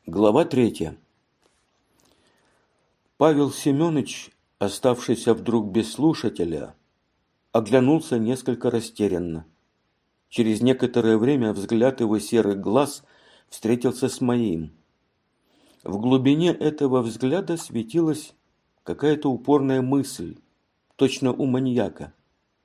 Глава 3. Павел Семенович, оставшийся вдруг без слушателя, оглянулся несколько растерянно. Через некоторое время взгляд его серых глаз встретился с моим. В глубине этого взгляда светилась какая-то упорная мысль, точно у маньяка.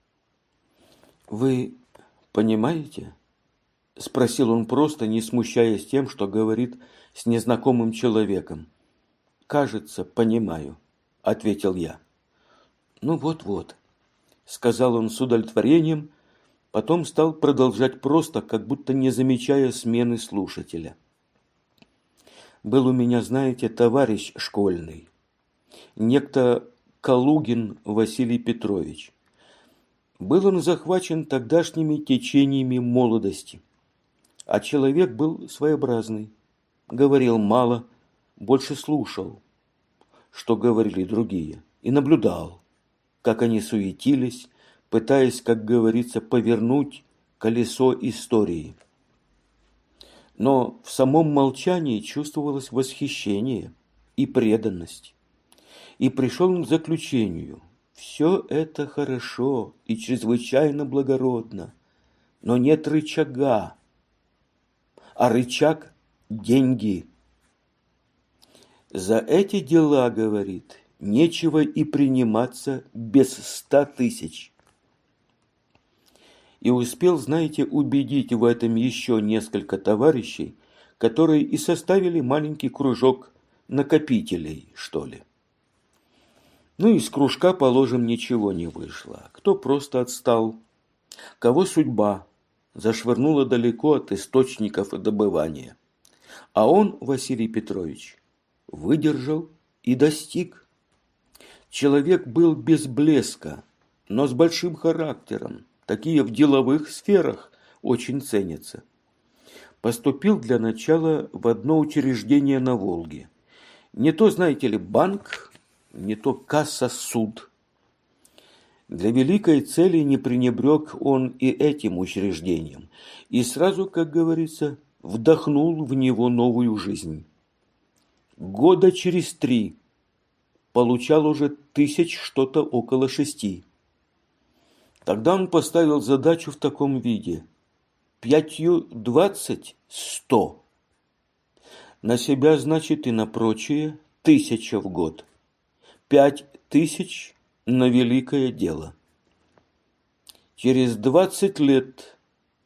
«Вы понимаете?» – спросил он просто, не смущаясь тем, что говорит с незнакомым человеком. «Кажется, понимаю», – ответил я. «Ну вот-вот», – сказал он с удовлетворением, потом стал продолжать просто, как будто не замечая смены слушателя. «Был у меня, знаете, товарищ школьный, некто Калугин Василий Петрович. Был он захвачен тогдашними течениями молодости, а человек был своеобразный, говорил мало, больше слушал, что говорили другие, и наблюдал, как они суетились, пытаясь, как говорится, повернуть колесо истории. Но в самом молчании чувствовалось восхищение и преданность. И пришел он к заключению: все это хорошо и чрезвычайно благородно, но нет рычага, а рычаг – деньги. За эти дела, говорит, нечего и приниматься без 100 тысяч. И успел, знаете, убедить в этом еще несколько товарищей, которые и составили маленький кружок накопителей, что ли. Ну, из кружка, положим, ничего не вышло. Кто просто отстал, кого судьба зашвырнула далеко от источников добывания. А он, Василий Петрович, выдержал и достиг. Человек был без блеска, но с большим характером. Такие в деловых сферах очень ценятся. Поступил для начала в одно учреждение на Волге. Не то, знаете ли, банк, не то касса-суд. Для великой цели не пренебрег он и этим учреждением, и сразу, как говорится, вдохнул в него новую жизнь. Года через 3 получал уже 1000 что-то около 6. Тогда он поставил задачу в таком виде: 5-20 – 100. На себя, значит, и на прочее 1000 в год. 5000 на великое дело. Через 20 лет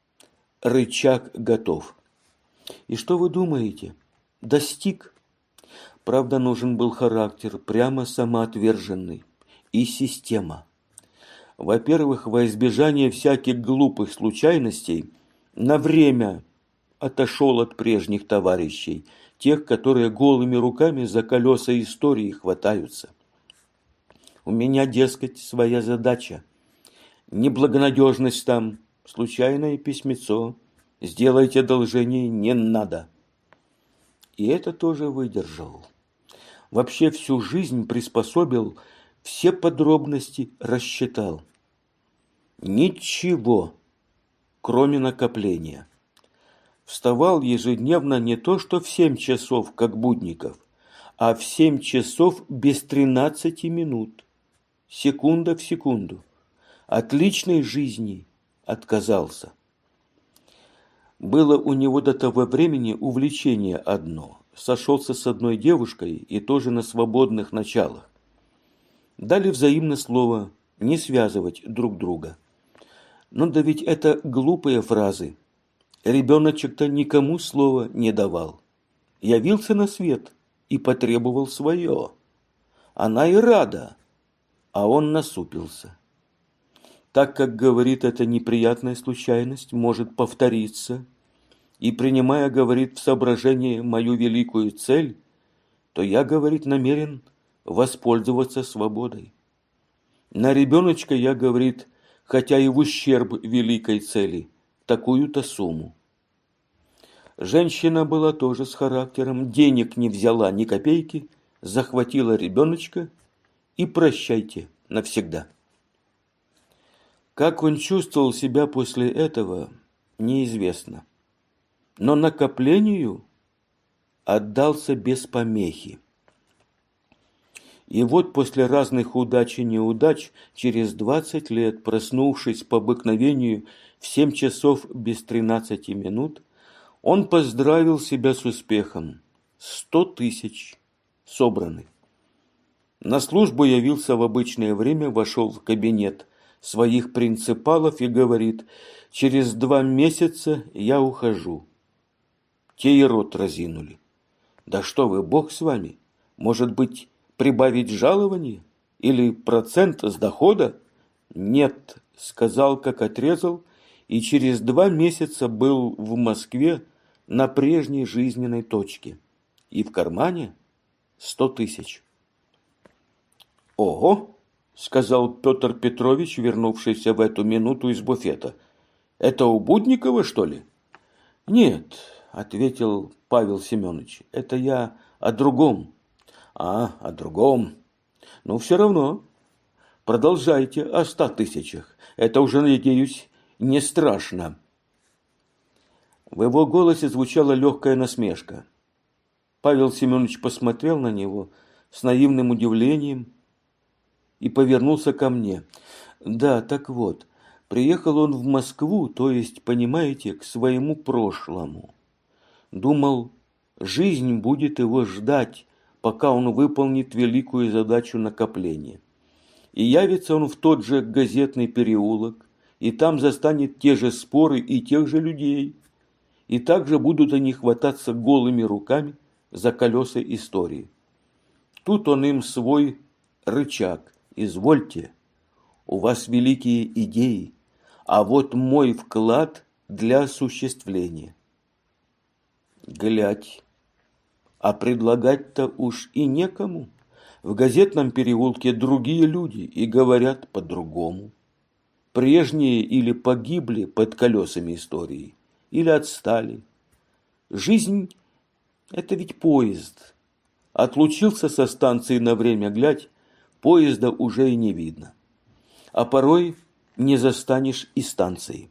рычаг готов. И что вы думаете? Достиг. Правда, нужен был характер, прямо самоотверженный, и система. Во-первых, во избежание всяких глупых случайностей на время отошел от прежних товарищей, тех, которые голыми руками за колеса истории хватаются. У меня, дескать, своя задача. Неблагонадежность там, случайное письмецо, сделайте одолжение, не надо. И это тоже выдержал. Вообще всю жизнь приспособил, все подробности рассчитал. Ничего, кроме накопления. Вставал ежедневно не то что в 7 часов, как Будников, а в 7 часов без 13 минут. Секунда в секунду. От личной жизни отказался. Было у него до того времени увлечение одно. Сошелся с одной девушкой и тоже на свободных началах. Дали взаимно слово не связывать друг друга. Но да ведь это глупые фразы. Ребеночек-то никому слова не давал. Явился на свет и потребовал свое. Она и рада, а он насупился. Так как, говорит, эта неприятная случайность может повториться, и, принимая, говорит, в соображение мою великую цель, то я, говорит, намерен воспользоваться свободой. На ребеночка я, говорит, хотя и в ущерб великой цели, такую-то сумму. Женщина была тоже с характером, денег не взяла ни копейки, захватила ребеночка и прощайте навсегда. Как он чувствовал себя после этого, неизвестно. Но накоплению отдался без помехи. И вот после разных удач и неудач, через 20 лет, проснувшись по обыкновению в 7 часов без 13 минут, он поздравил себя с успехом. 100 тысяч собраны. На службу явился в обычное время, вошел в кабинет своих принципалов и говорит: через 2 месяца я ухожу. Те и рот разинули. Да что вы, Бог с вами, может быть, прибавить жалование или процент с дохода? Нет, сказал, как отрезал, и через 2 месяца был в Москве на прежней жизненной точке. И в кармане 100 тысяч. Ого, сказал Петр Петрович, вернувшийся в эту минуту из буфета. Это у Будникова, что ли? Нет, ответил Павел Семенович, это я о другом. О другом. Ну, все равно. Продолжайте о 100 тысячах. Это уже, надеюсь, не страшно. В его голосе звучала легкая насмешка. Павел Семенович посмотрел на него с наивным удивлением и повернулся ко мне. Да, так вот, приехал он в Москву, то есть, понимаете, к своему прошлому. Думал, жизнь будет его ждать, пока он выполнит великую задачу накопления. И явится он в тот же газетный переулок, и там застанет те же споры и тех же людей, и также будут они хвататься голыми руками за колеса истории. Тут он им свой рычаг. Извольте, у вас великие идеи, а вот мой вклад для осуществления. Глядь, а предлагать-то уж и некому. В газетном переулке другие люди и говорят по-другому. Прежние или погибли под колесами истории, или отстали. Жизнь – это ведь поезд. Отлучился со станции на время, глядь, поезда уже и не видно. А порой не застанешь и станции.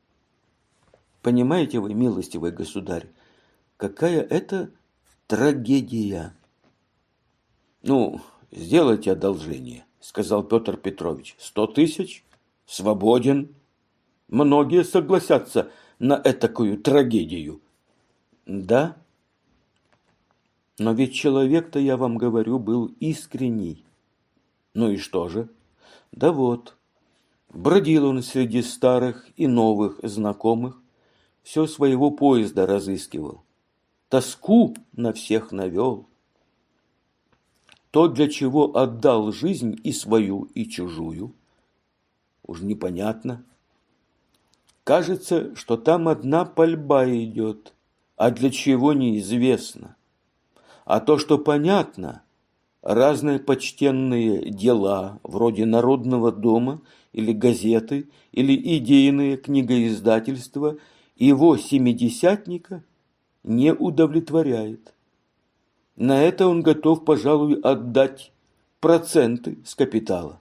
Понимаете вы, милостивый государь, какая это трагедия? Ну, сделайте одолжение, сказал Петр Петрович. 100 тысяч? Свободен. Многие согласятся на этакую трагедию. Да? Но ведь человек-то, я вам говорю, был искренний. Ну и что же? Да вот, бродил он среди старых и новых знакомых, все своего поезда разыскивал, тоску на всех навел. То, для чего отдал жизнь и свою, и чужую, уж непонятно. Кажется, что там одна пальба идет, а для чего неизвестно. А то, что понятно, разные почтенные дела, вроде Народного дома или газеты, или идейные книгоиздательства, его семидесятника не удовлетворяет. На это он готов, пожалуй, отдать проценты с капитала.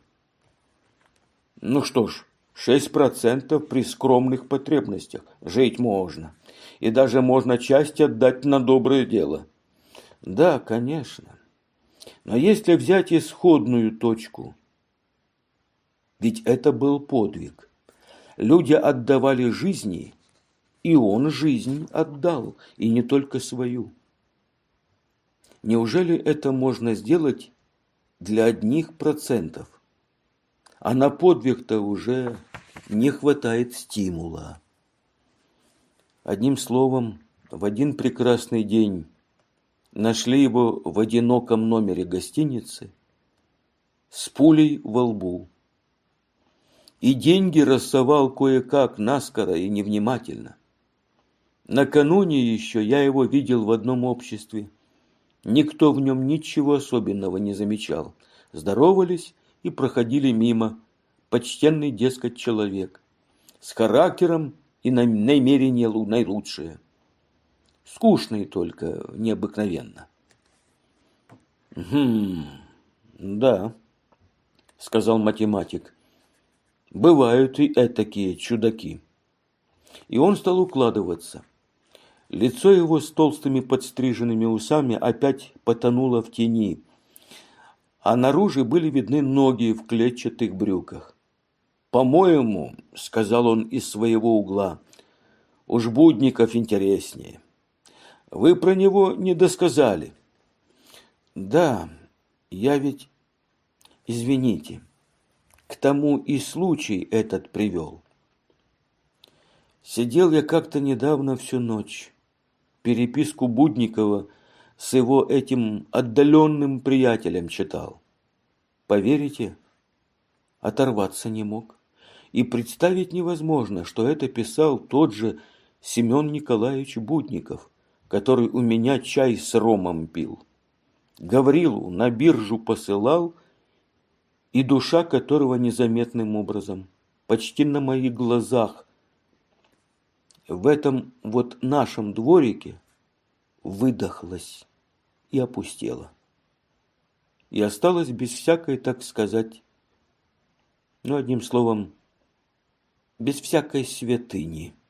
Ну что ж, 6% при скромных потребностях. Жить можно. И даже можно часть отдать на доброе дело. Да, конечно. Но если взять исходную точку, ведь это был подвиг. Люди отдавали жизни, и он жизнь отдал, и не только свою. Неужели это можно сделать для одних процентов? А на подвиг-то уже не хватает стимула. Одним словом, в один прекрасный день нашли его в одиноком номере гостиницы с пулей во лбу. И деньги рассовал кое-как, наскоро и невнимательно. Накануне еще я его видел в одном обществе. Никто в нем ничего особенного не замечал. Здоровались и проходили мимо. Почтенный, дескать, человек. С характером и намерения наилучшие. Скучный только, необыкновенно. Да, сказал математик. Бывают и этакие чудаки. И он стал укладываться. Лицо его с толстыми подстриженными усами опять потонуло в тени, а наружу были видны ноги в клетчатых брюках. «По-моему, — сказал он из своего угла, — уж Будников интереснее. Вы про него не досказали». «Да, я ведь, извините, к тому и случай этот привел. Сидел я как-то недавно всю ночь, переписку Будникова с его этим отдаленным приятелем читал. Поверите, оторваться не мог. И представить невозможно, что это писал тот же Семен Николаевич Будников, который у меня чай с ромом пил. Гаврилу на биржу посылал, и душа которого незаметным образом, почти на моих глазах, в этом вот нашем дворике выдохлась и опустела. И осталась без всякой, так сказать, одним словом, без всякой святыни.